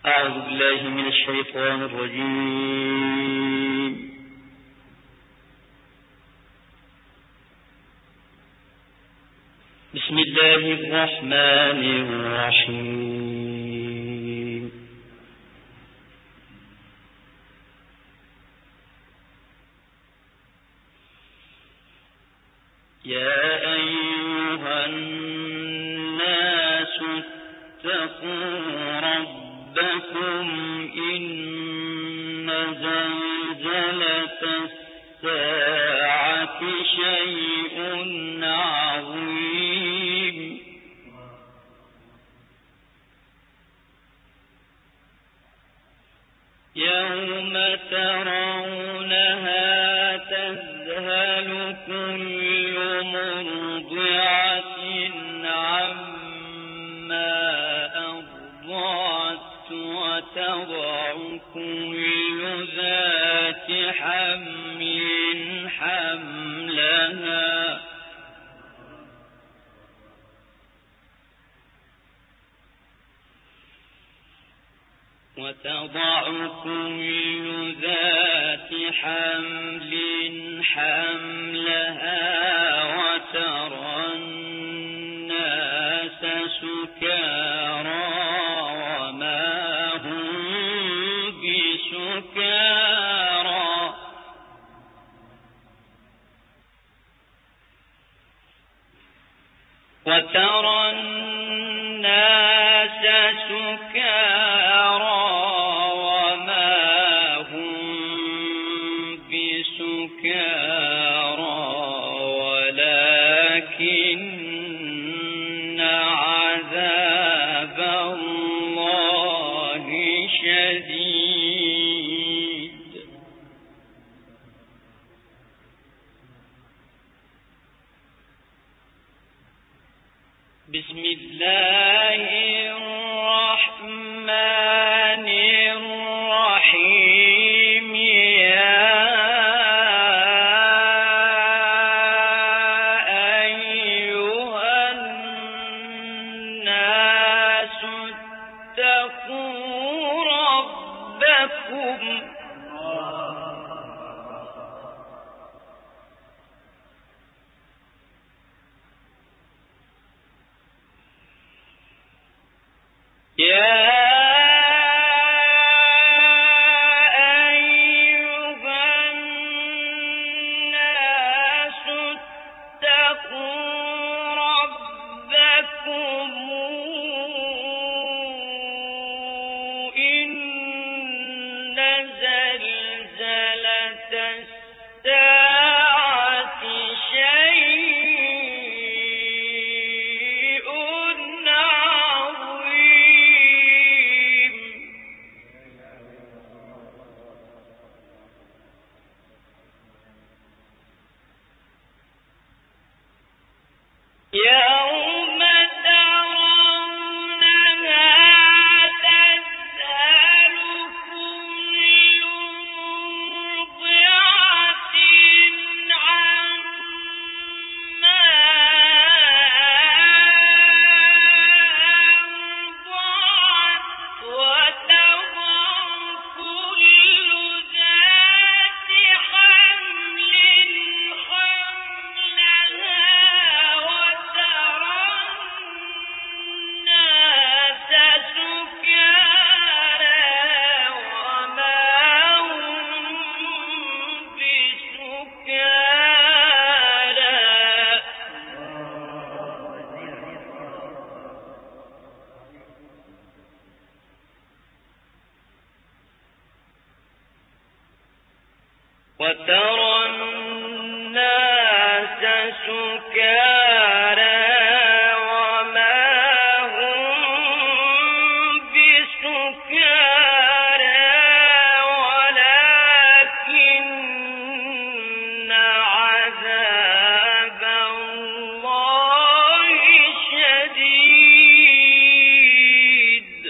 أعوذ بالله من الشيطان الرجيم. بسم الله الرحمن الرحيم. يا أيها الناس اتقوا ربكم إن زلزلة الساعة شيء عظيم يوم ترونها تذهل كل مرضعة عما أرضعت وتضع كل ذات حمل حملها وترى الناس سكارى وما هم بسكارى ولكن عذاب الله شديد. بسم الله الرحمن الرحيم. يا أيها الناس اتقوا ربكم يوم ترونها تذهل كل مرضعة عما أرضعت وتضع كل ذات حمل حملها وترى الناس سكارى وما هم بسكارى وترى الناس سكارى وما هم بسكارى ولكن عذاب الله شديد.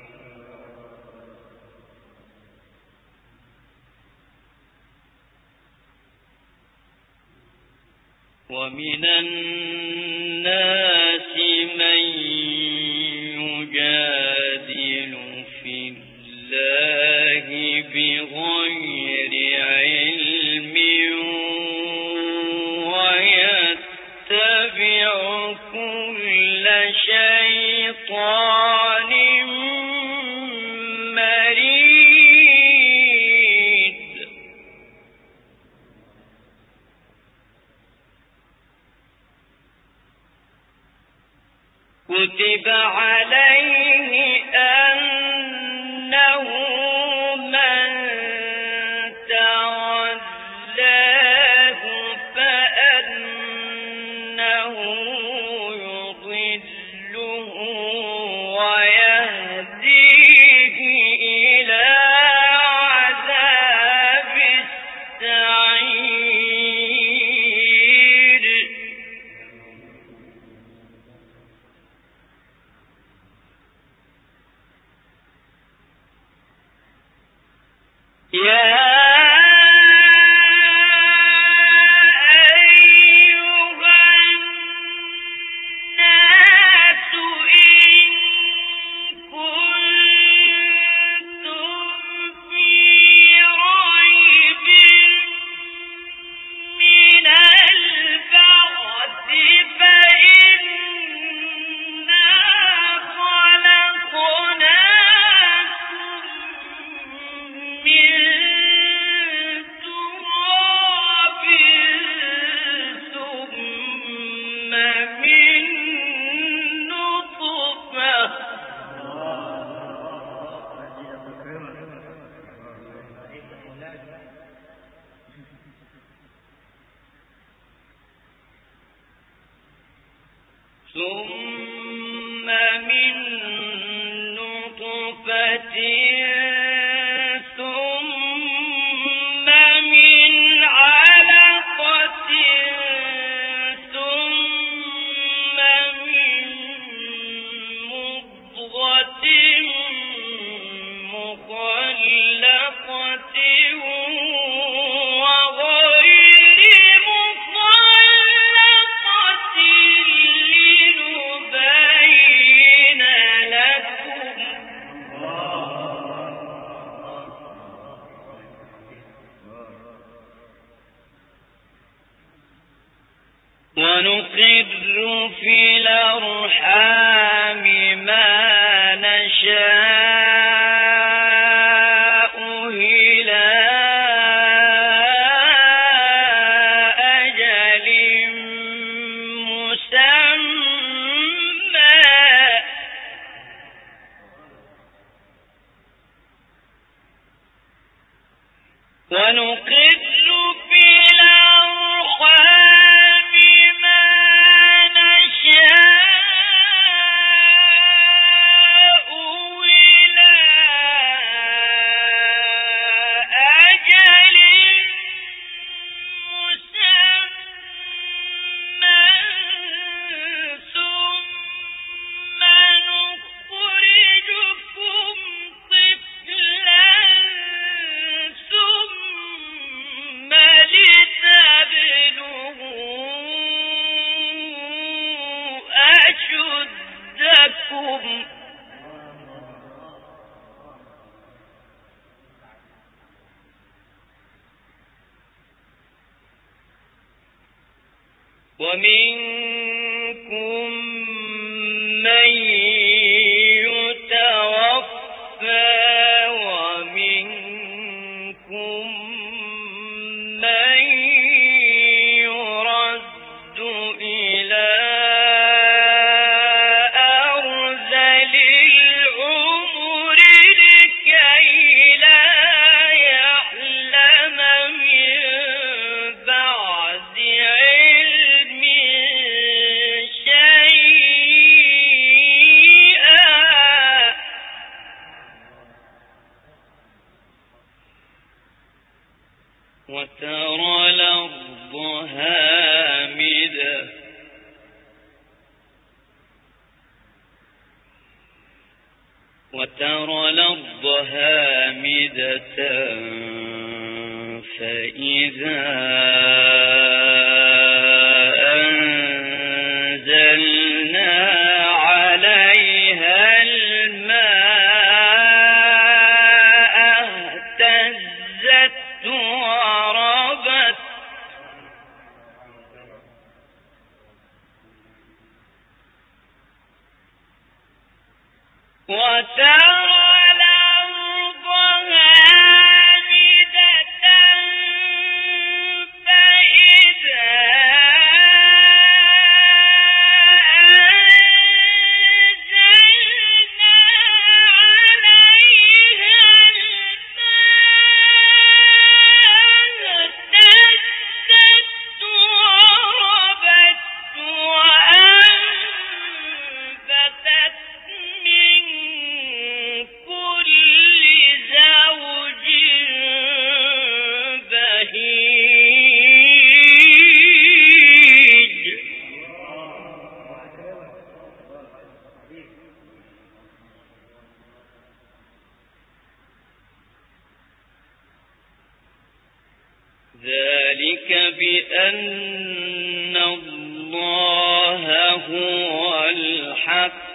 ومن الناس من يجادل في كتب عليه أنه من تولاه فأنه يضله ويهديه إلى عذاب السعير. يا ثم من نطفة ثم من علقة ثم من مضغة مخلقة وغير مخلقة لنبين لكم ونقر في الأرحام ما نشاء إلى أجل مسمى ونقر في الأرحام ما نشاء إلى أجل مسمى ثم نخرجكم طفلا ثم لتبلغوا أشدكم ومنكم من يتوفى ومنكم من يرد إلى أرذل العمر لكي لا يعلم من بعد علم شيئا وترى الأرض هامدة فإذا أنزلنا عليها الماء اهتزت وربت وترى الأرض هامدة ذلك بأن الله هو الحق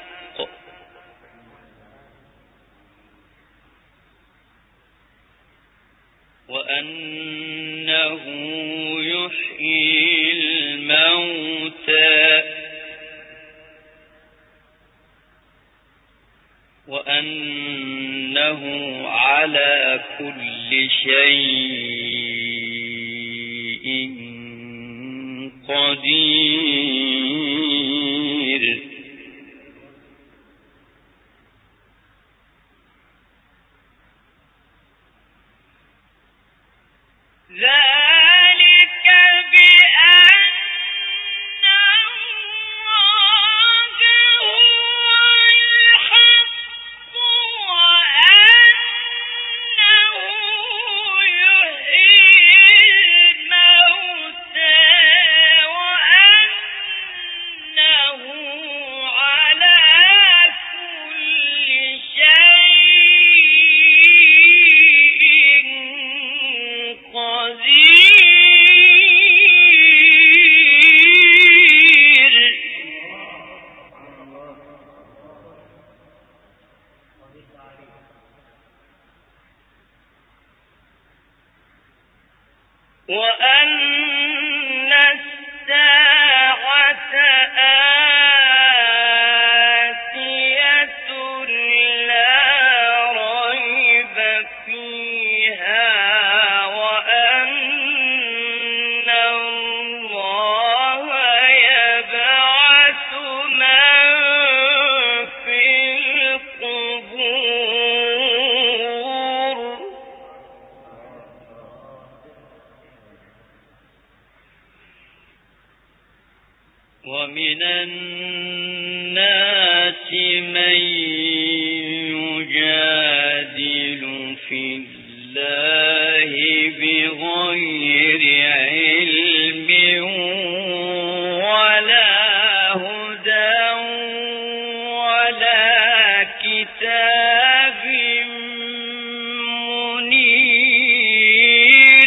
وأنه يحيي الموتى وأنه على كل شيء قدير ذلك بأن الله هو الحق وأنه يحيي الموتى وأنه على كل شيء قدير وأن الساعة آتية لا ريب فيها وأن الله يبعث من في القبور ومن الناس من يجادل في الله بغير علم ولا هدى ولا كتاب منير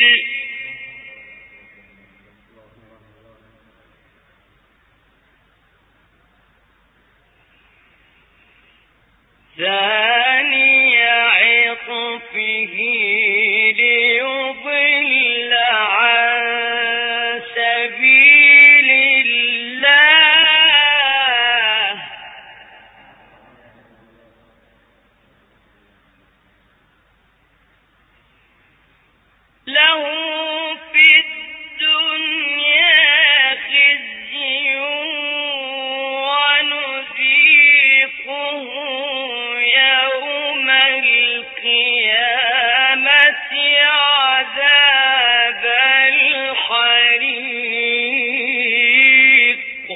ثاني عطفه ليضل عن سبيل الله له في الدنيا خزي ونذيقه يوم القيامة عذاب الحريق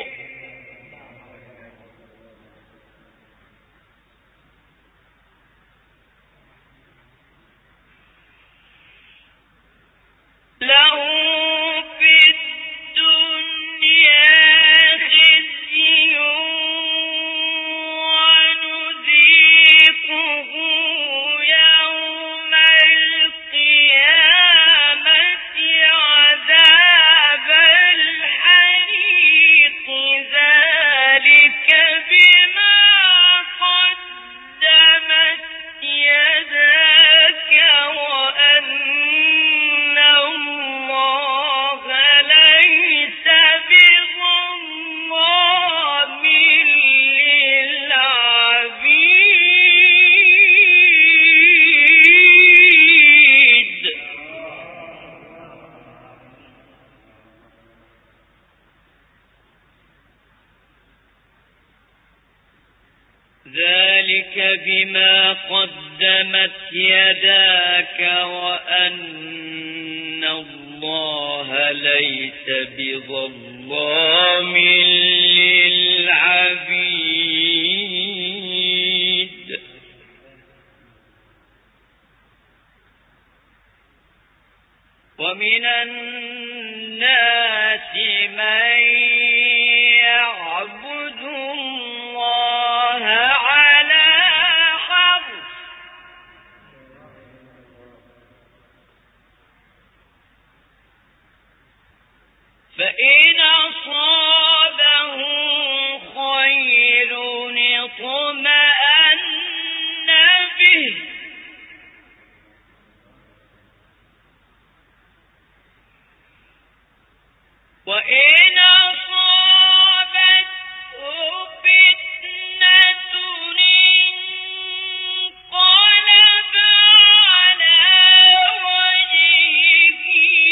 له في الدنيا خزي ونذيقه يوم القيامة عذاب الحريق ذلك بما قدمت يداك وأن الله ليس بظلام للعبيد ذلك بما قدمت يداك وأن الله ليس بظلام للعبيد ومن الناس من يعبد الله على حرف وإن أصابته فتنة انقلب على وجهه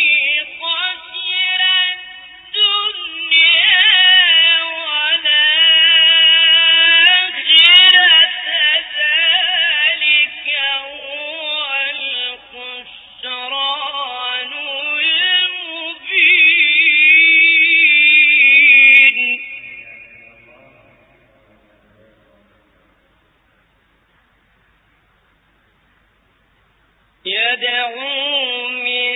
خسر الدنيا والآخرة ذلك هو الخسران المبين. يدعو من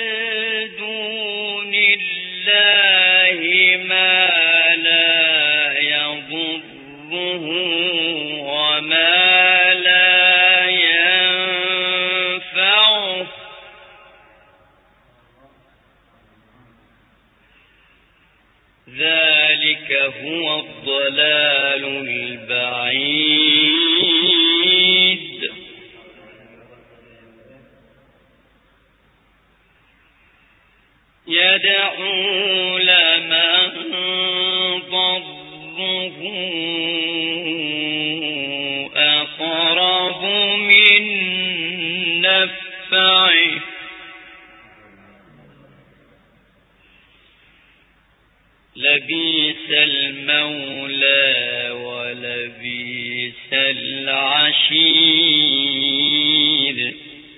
دون الله ما لا يضره وما لا ينفعه ذلك هو الضلال البعيد. يدعو لمن ضره أقرب من نفعه لبئس المولى ولبئس العشير.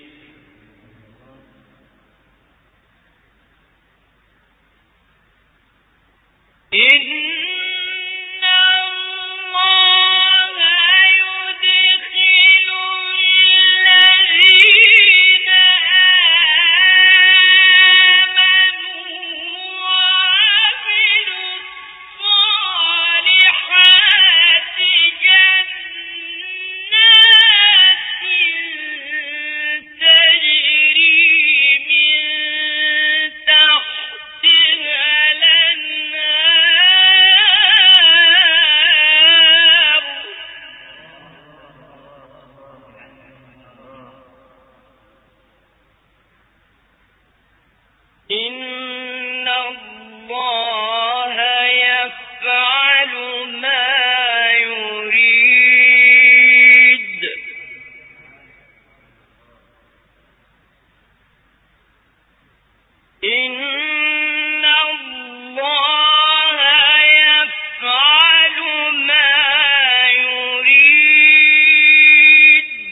إن الله يدخل الذين آمنوا وعملوا الصالحات جنات تجري من تحتها الأنهار إن الله يفعل ما يريد. إن الله يفعل ما يريد.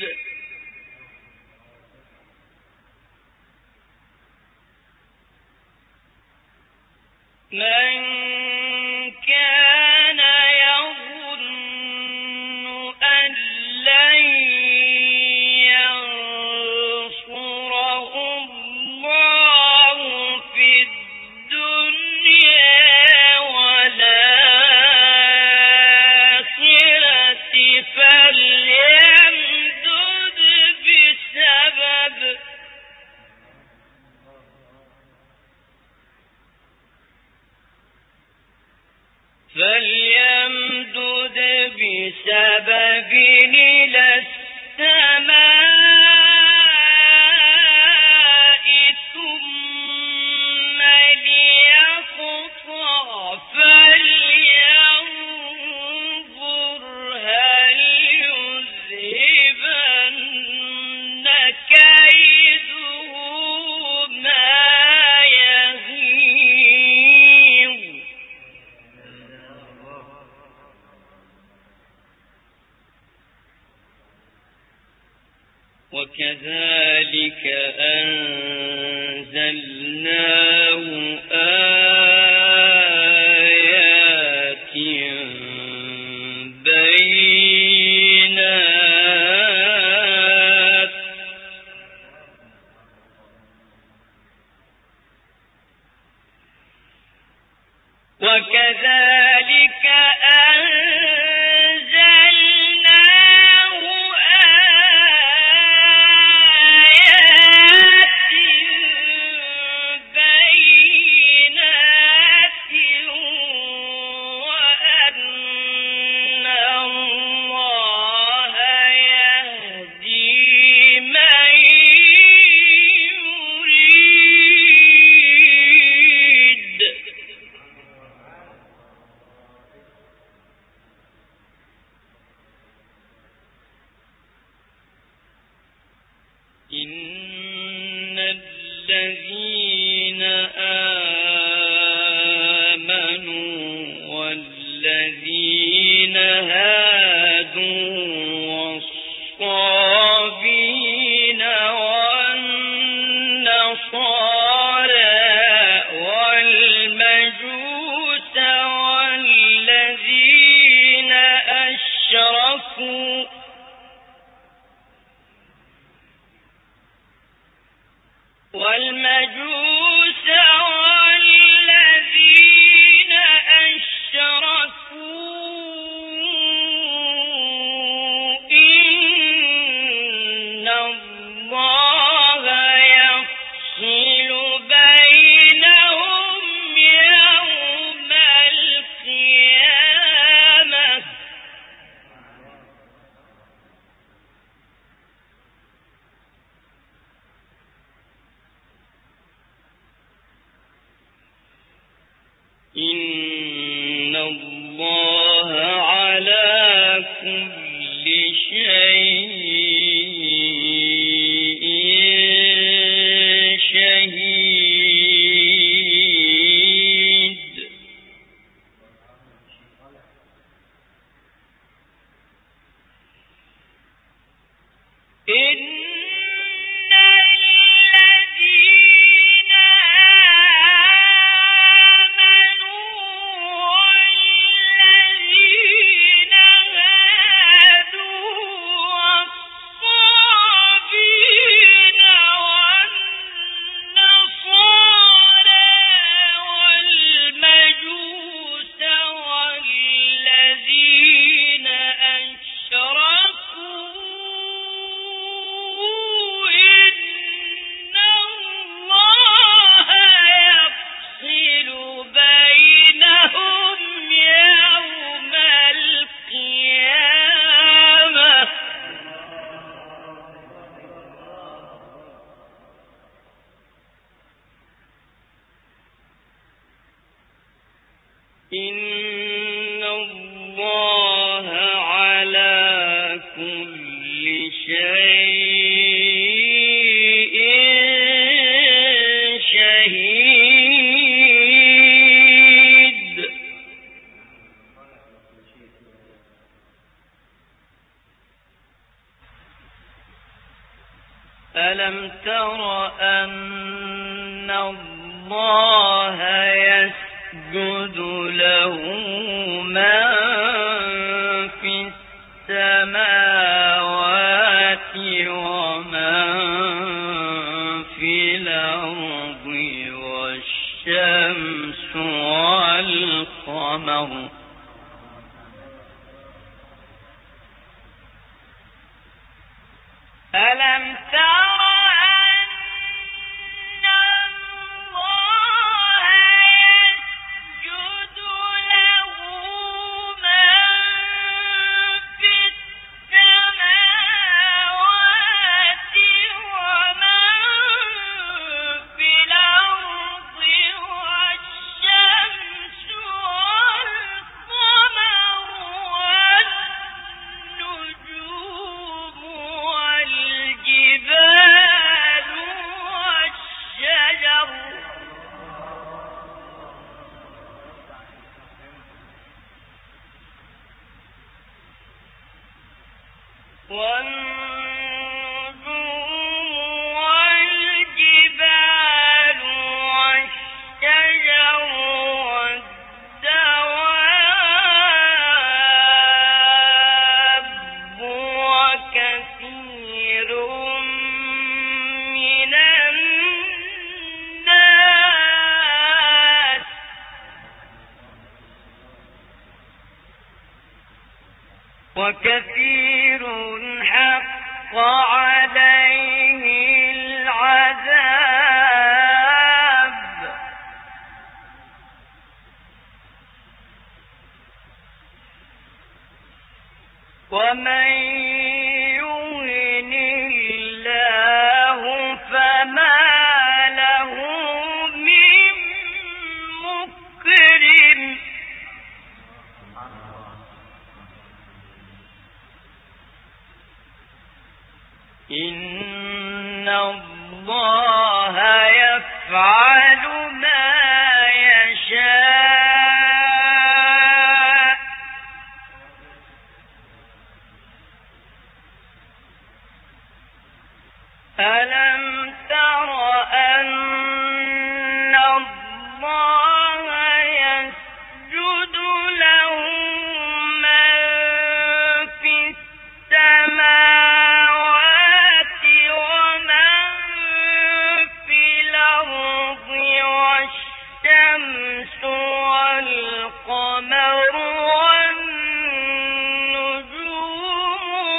من كان يظن أن لن ينصره الله في الدنيا والآخرة فليمدد بسبب إلى السماء ثم ليقطع فلينظر هل يذهبن كيده ما يغيظ. وكذلك أنزلناه آيات بينات وكذلك أنزلناه آيات بينات الذين آمنوا والذين هادوا والصابين والنصارى والمجوس والذين أشركوا إن الله يفصل بينهم يوم القيامة إن الله على كل شيء شهيد إن الله على كل شيء شهيد ألم تر أن الله يسجد له من في السماوات ومن في الأرض والشمس والقمر ألم تر وكثير حق عليه العذاب ومن يهن الله فما له من مكرم إن الله يفعل ما يشاء ألم تر أن الله يسجد له من في السماوات ومن في الأرض والشمس والقمر والنجوم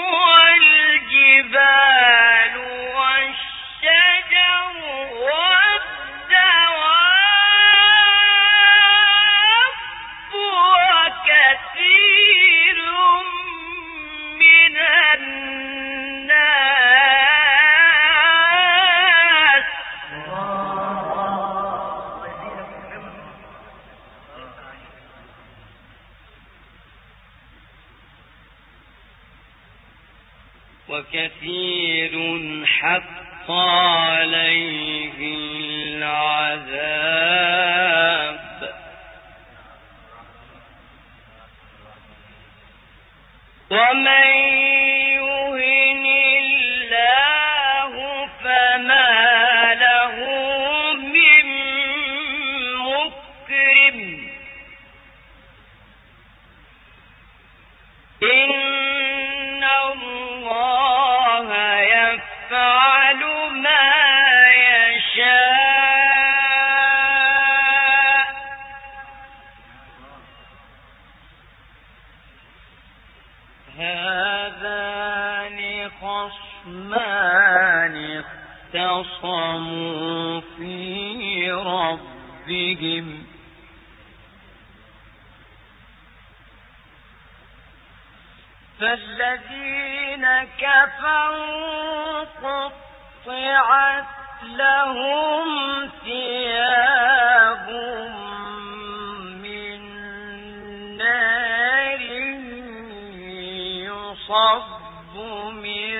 والجبال والشجر والدواب وكثير من الناس وكثير حق عليه العذاب ومن يهن الله فما له من مكرم إن الله يفعل ما يشاء هذان خصمان اختصموا في ربهم فالذين كفروا قطعت لهم ثياب من نار يصب من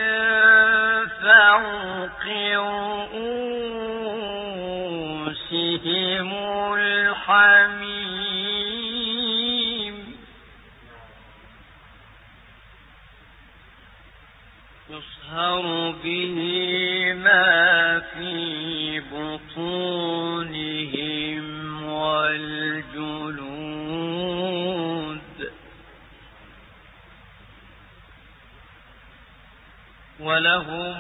فوق رؤوسهم الحميم يصهر به ما في بطونهم والجلود ولهم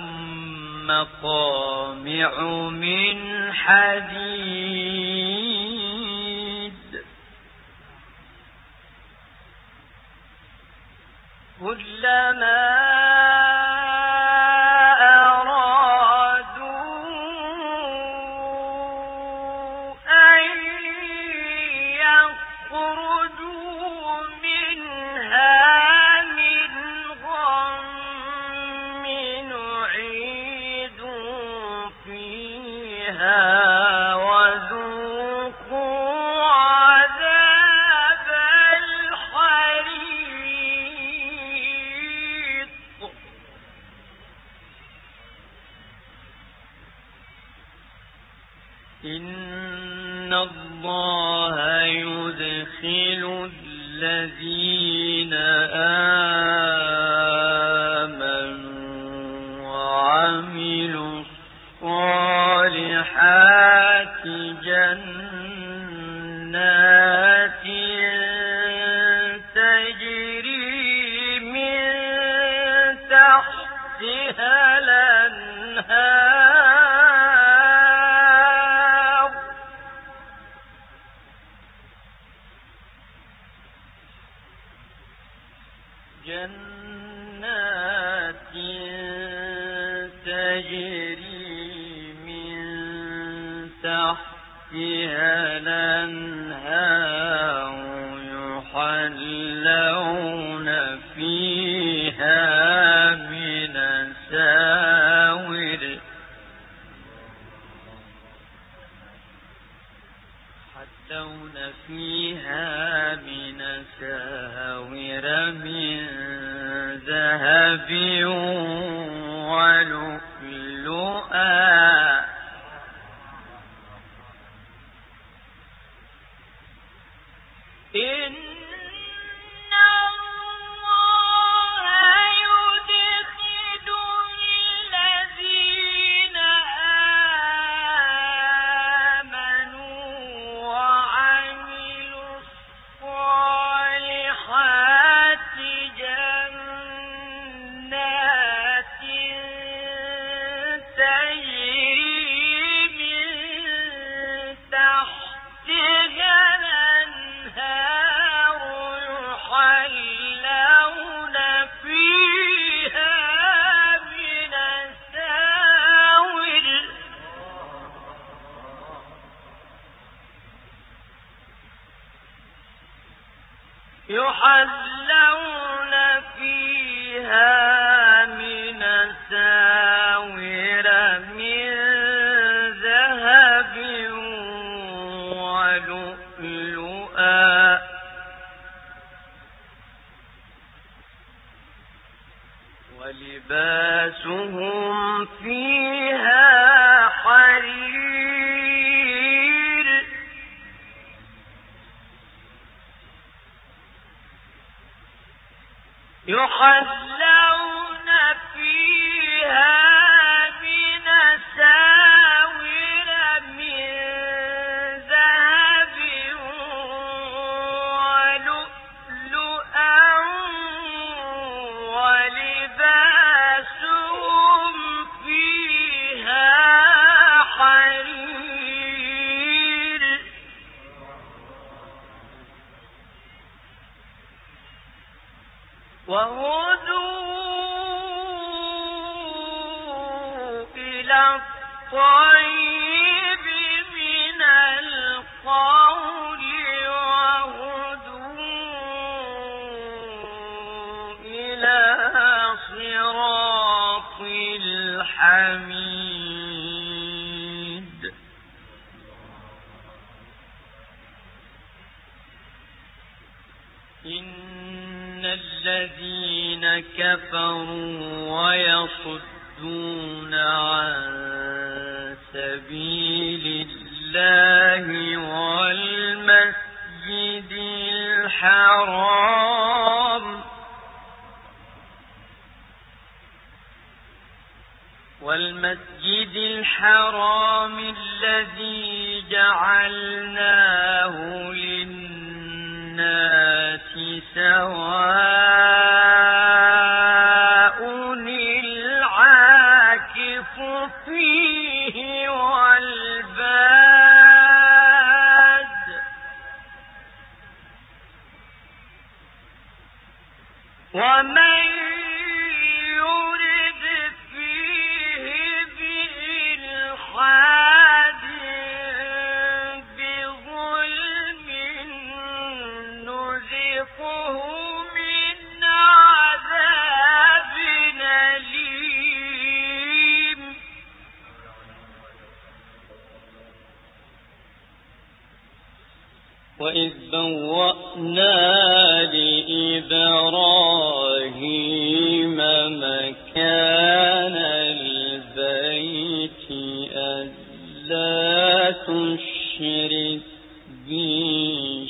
مقامع من حديد كلما إن الله يدخل الذين آمنوا وعملوا الصالحات جنات تجري من تحتها الأنهار جنات تجري من تحتها الأنهار يحلون فيها من أساور يحلون فيها من أساور من ذهب ولؤلؤا يحلون فيها من أساور من ذهب ولؤلؤا ولباسهم فيها حرير يحلون فيها من أساور من ذهب ولؤلؤا ولباسهم فيها حرير وهدوا إلى الطيب من القول وهدوا إلى صراط الحميد إن الذين كفروا ويصدون عن سبيل الله والمسجد الحرام الذي جعلناه للناس سواء العاكف فيه والباد ومن يرد فيه بإلحاد بظلم نذقه من عذاب أليم وإذ بوأنا لإبراهيم مكان البيت ألا تشرك بي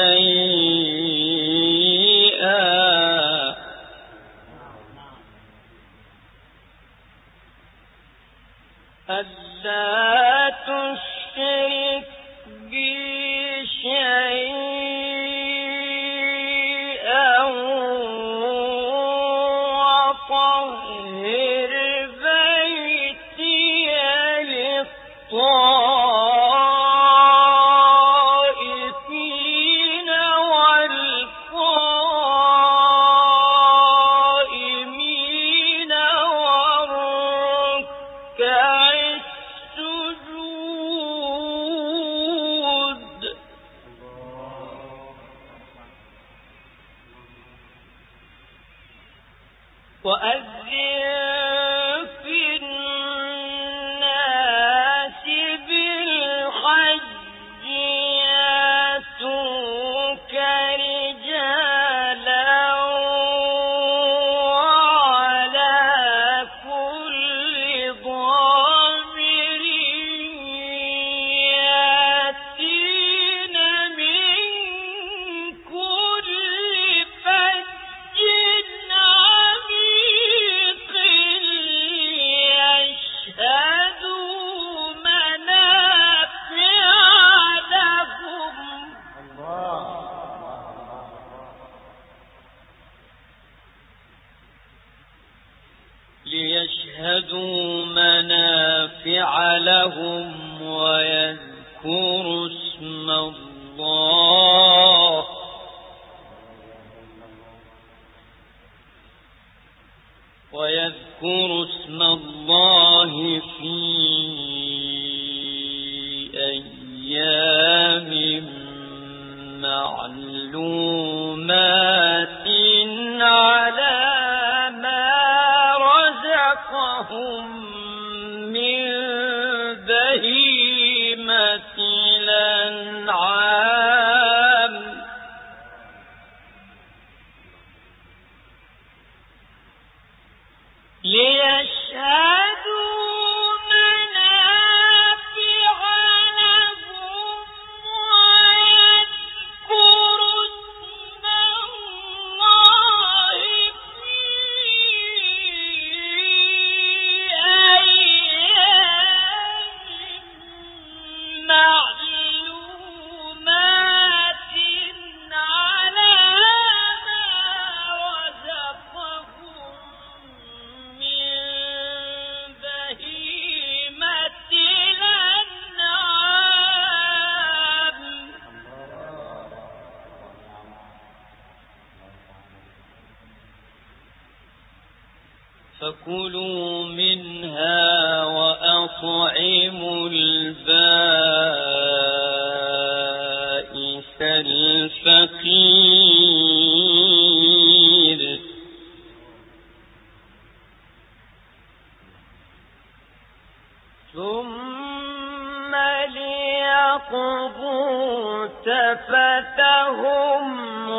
شيئا ألا تشرك بي شيئا وطهر بيتي للطائفين والقائمين والركع السجود وأذن في الناس بالحج يأتوك رجالا وعلى كل ضامر يأتين من كل فج عميق ليشهدوا منافع لهم ويذكروا اسم الله في أيام معلومات ثم ليقضوا تفتهم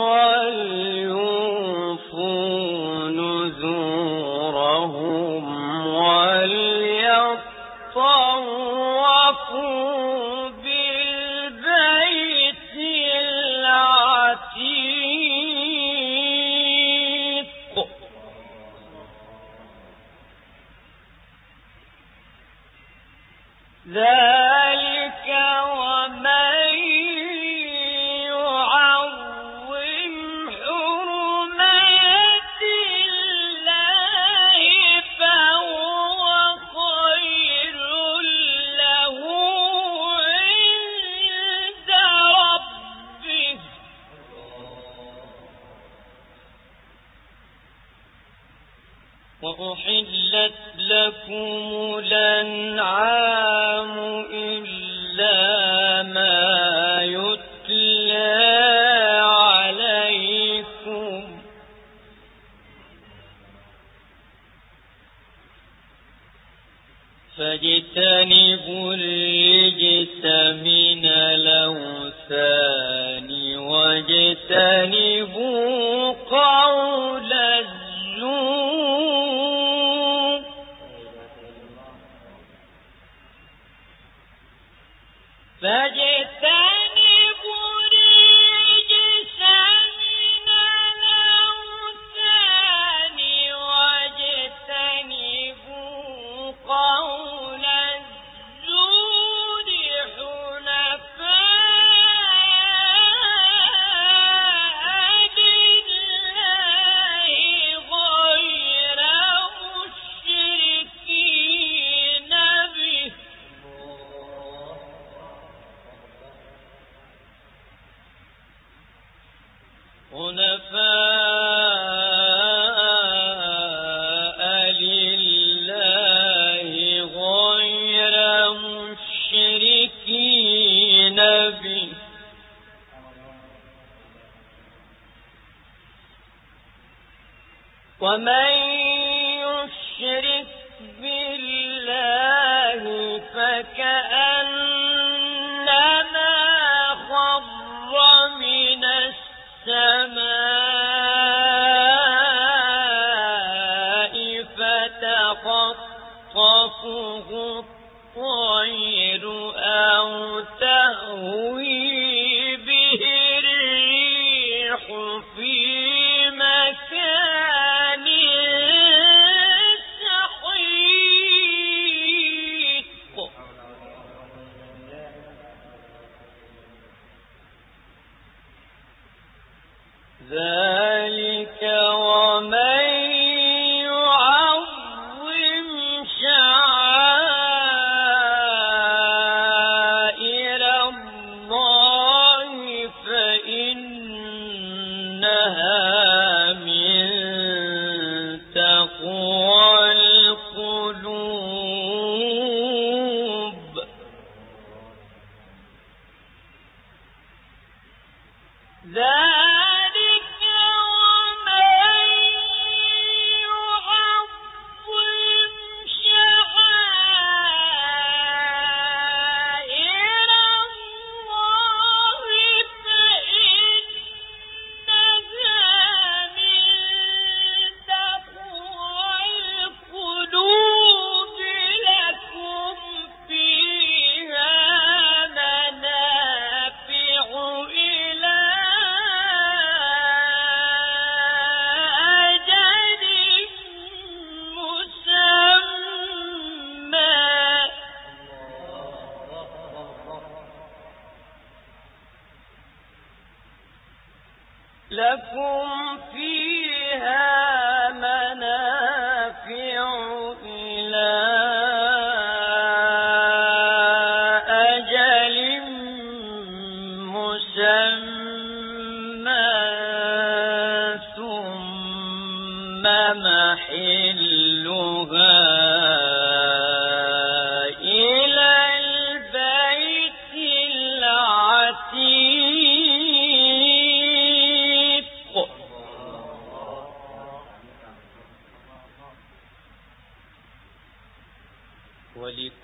وليوفوا نذورهم وليطوفوا بالبيت العتيق ذلك ومن يعظم حرمات الله فهو خير له عند ربه وأحلت لكم الأنعام إلا ما يتلى عليكم فاجتنبوا الرجس من الأوثان واجتنبوا قول الزور فاجتنبوا الرجس من الأوثان واجتنبوا قول الزور حنفاء لله غير مشركين به حنفاء لله غير مشركين به ومن يشرك بالله فكأنما خر من السماء فتخطفه الطير أو تهوي به الريح في مكان سحيق ذلك ومن يعظم شعائر الله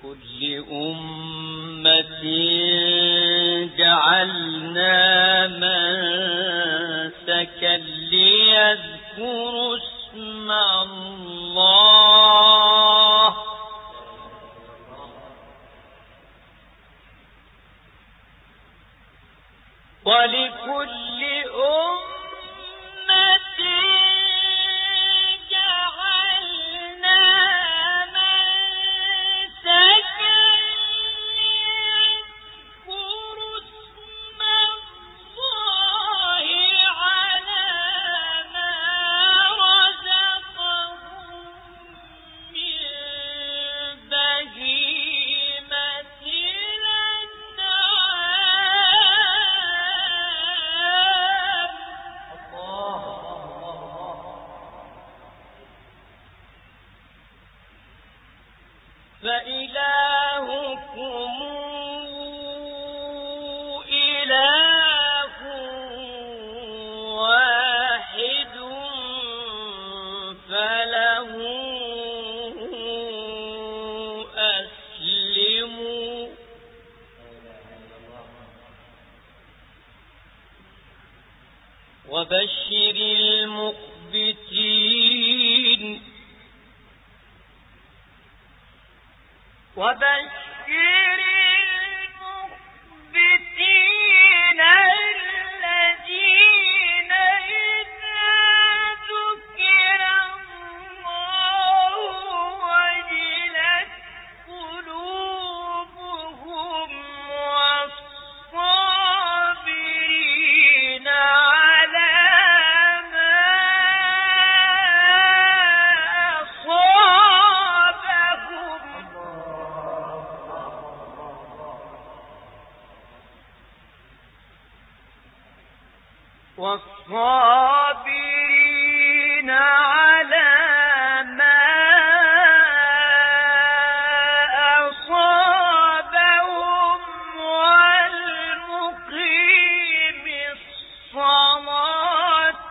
ولكل أمة جعلنا منسكا ليذكروا اسم الله ولكل أمة جعلنا منسكا ليذكروا اسم الله على ما رزقهم من بهيمة فإلهكم إله واحد فله أسلموا وبشر المخبتين الذين إذا ذكر الله وجلت قلوبهم والصابرين على ما والصابرين على ما أصابهم والمقيم الصلاة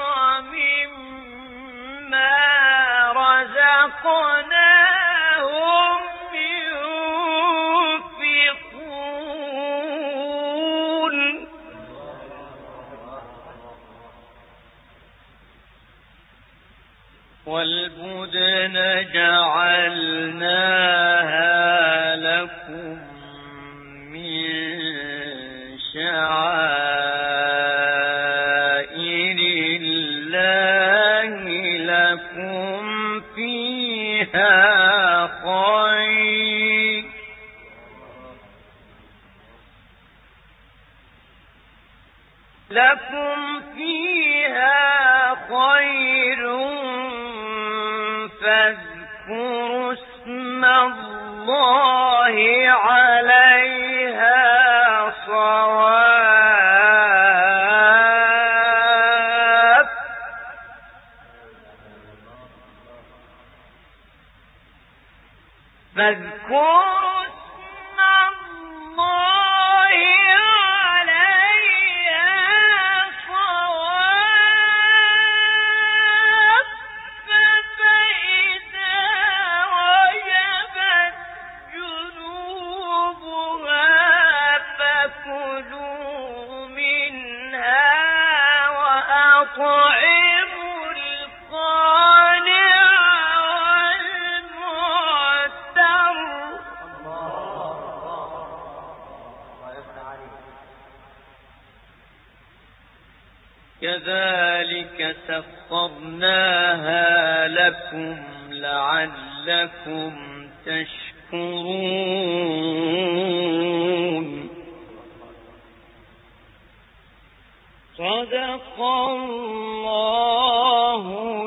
ومما رزقناهم ينفقون والبدن جعلناها لكم من شعائر الله لكم فيها خير فاذكروا اسم الله عليها صواف فاذكروا اسم الله عليها صواف فإذا وجبت جنوبها فكلوا منها وأطعموا القانع كذلك سخرناها لكم لعلكم تشكرون صدق الله